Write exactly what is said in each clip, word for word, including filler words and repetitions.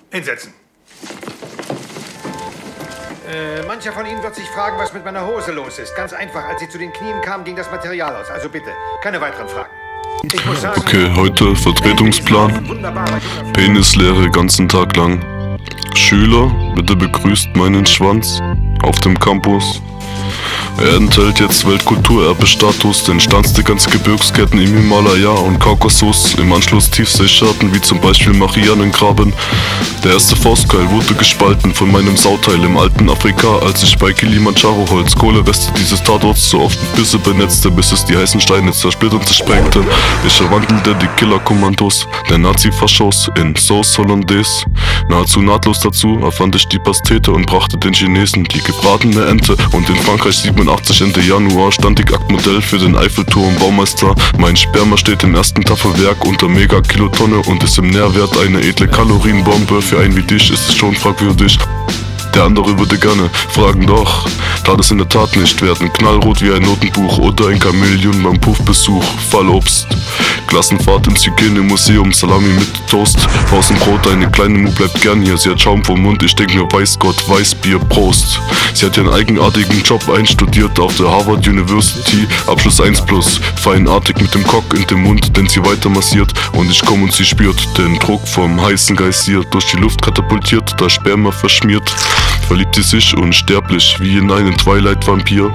Hinsetzen. Äh, mancher von Ihnen wird sich fragen, was mit meiner Hose los ist. Ganz einfach, als sie zu den Knien kam, ging das Material aus. Also bitte, keine weiteren Fragen. Ich muss sagen, okay, heute Vertretungsplan. Penislehre ganzen Tag lang. Schüler, bitte begrüßt meinen Schwanz auf dem Campus. Er enthält jetzt Weltkulturerbestatus, denn stanzte ganze Gebirgsketten im Himalaya und Kaukasus, im Anschluss Tiefseeschatten wie zum Beispiel Marianengraben. Der erste Faustkeil wurde gespalten von meinem Sauteil im alten Afrika, als ich bei Kilimanjaro Holz Kohlereste dieses Tatorts so oft mit Bisse benetzte, bis es die heißen Steine zersplittert und zersprengte. Ich verwandelte die Killerkommandos der Nazi-Faschos in Sauce Hollandaise. Nahezu nahtlos dazu erfand ich die Pastete und brachte den Chinesen die gebratene Ente. Und in Frankreich siebenundachtzig Ende Januar stand ich Aktmodell für den Eiffelturm Baumeister. Mein Sperma steht im ersten Tafelwerk unter Megakilotonne und ist im Nährwert eine edle Kalorienbombe. Für einen wie dich ist es schon fragwürdig. Der andere würde gerne fragen, doch tat es in der Tat nicht werden. Knallrot wie ein Notenbuch oder ein Chamäleon beim Puffbesuch. Fallobst, Klassenfahrt ins Hygienemuseum, Salami mit Toast, Pausenbrot, eine kleine Mu bleibt gern hier. Sie hat Schaum vom Mund, ich denk mir, weiß Gott, Weißbier, Prost. Sie hat ihren eigenartigen Job einstudiert auf der Harvard University, Abschluss eins plus, feinartig mit dem Cock in dem Mund, den sie weiter massiert. Und ich komm und sie spürt den Druck vom heißen Geysir, durch die Luft katapultiert, das Sperma verschmiert. Verliebt sie sich unsterblich wie in einen Twilight-Vampir.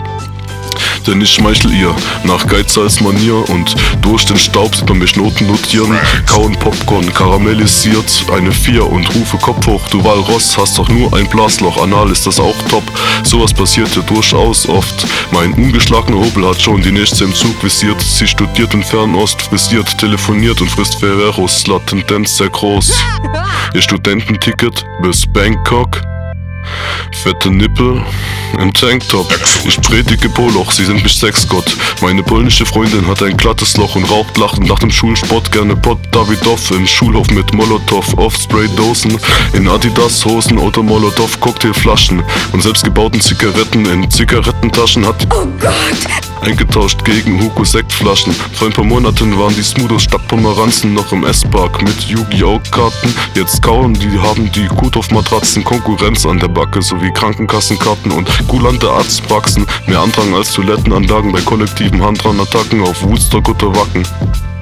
Denn ich schmeichel ihr nach Geiz als Manier und durch den Staub sieht man mich Noten notieren. Kauen Popcorn, karamellisiert, eine vier und rufe Kopf hoch. Du Walross, hast doch nur ein Blasloch, anal ist das auch top. Sowas passiert ja durchaus oft. Mein ungeschlagener Opel hat schon die nächste im Zug visiert. Sie studiert in Fernost, frisiert, telefoniert und frisst Ferreros. La Tendenz sehr groß. Ihr Studententicket bis Bangkok. Fette Nippel im Tanktop. Ich predige Poloch, sie sind mich Sexgott. Meine polnische Freundin hat ein glattes Loch und raucht lachend nach dem Schulsport gerne Pot Davidoff im Schulhof mit Molotow, Off-Spray-Dosen in Adidas-Hosen oder Molotow-Cocktailflaschen und selbstgebauten Zigaretten in Zigarettentaschen hat Oh Gott! eingetauscht gegen Hugo-Sektflaschen. Vor ein paar Monaten waren die Smoothes statt Pomeranzen noch im S-Park mit Yu-Gi-Oh! Karten. Jetzt kauen, die haben die Kuthoff-Matratzen Konkurrenz an der Backe sowie Krankenkassenkarten und kulante Arztpraxen. Mehr Andrang als Toilettenanlagen bei kollektiven Handrangattacken auf Woodstock oder Wacken.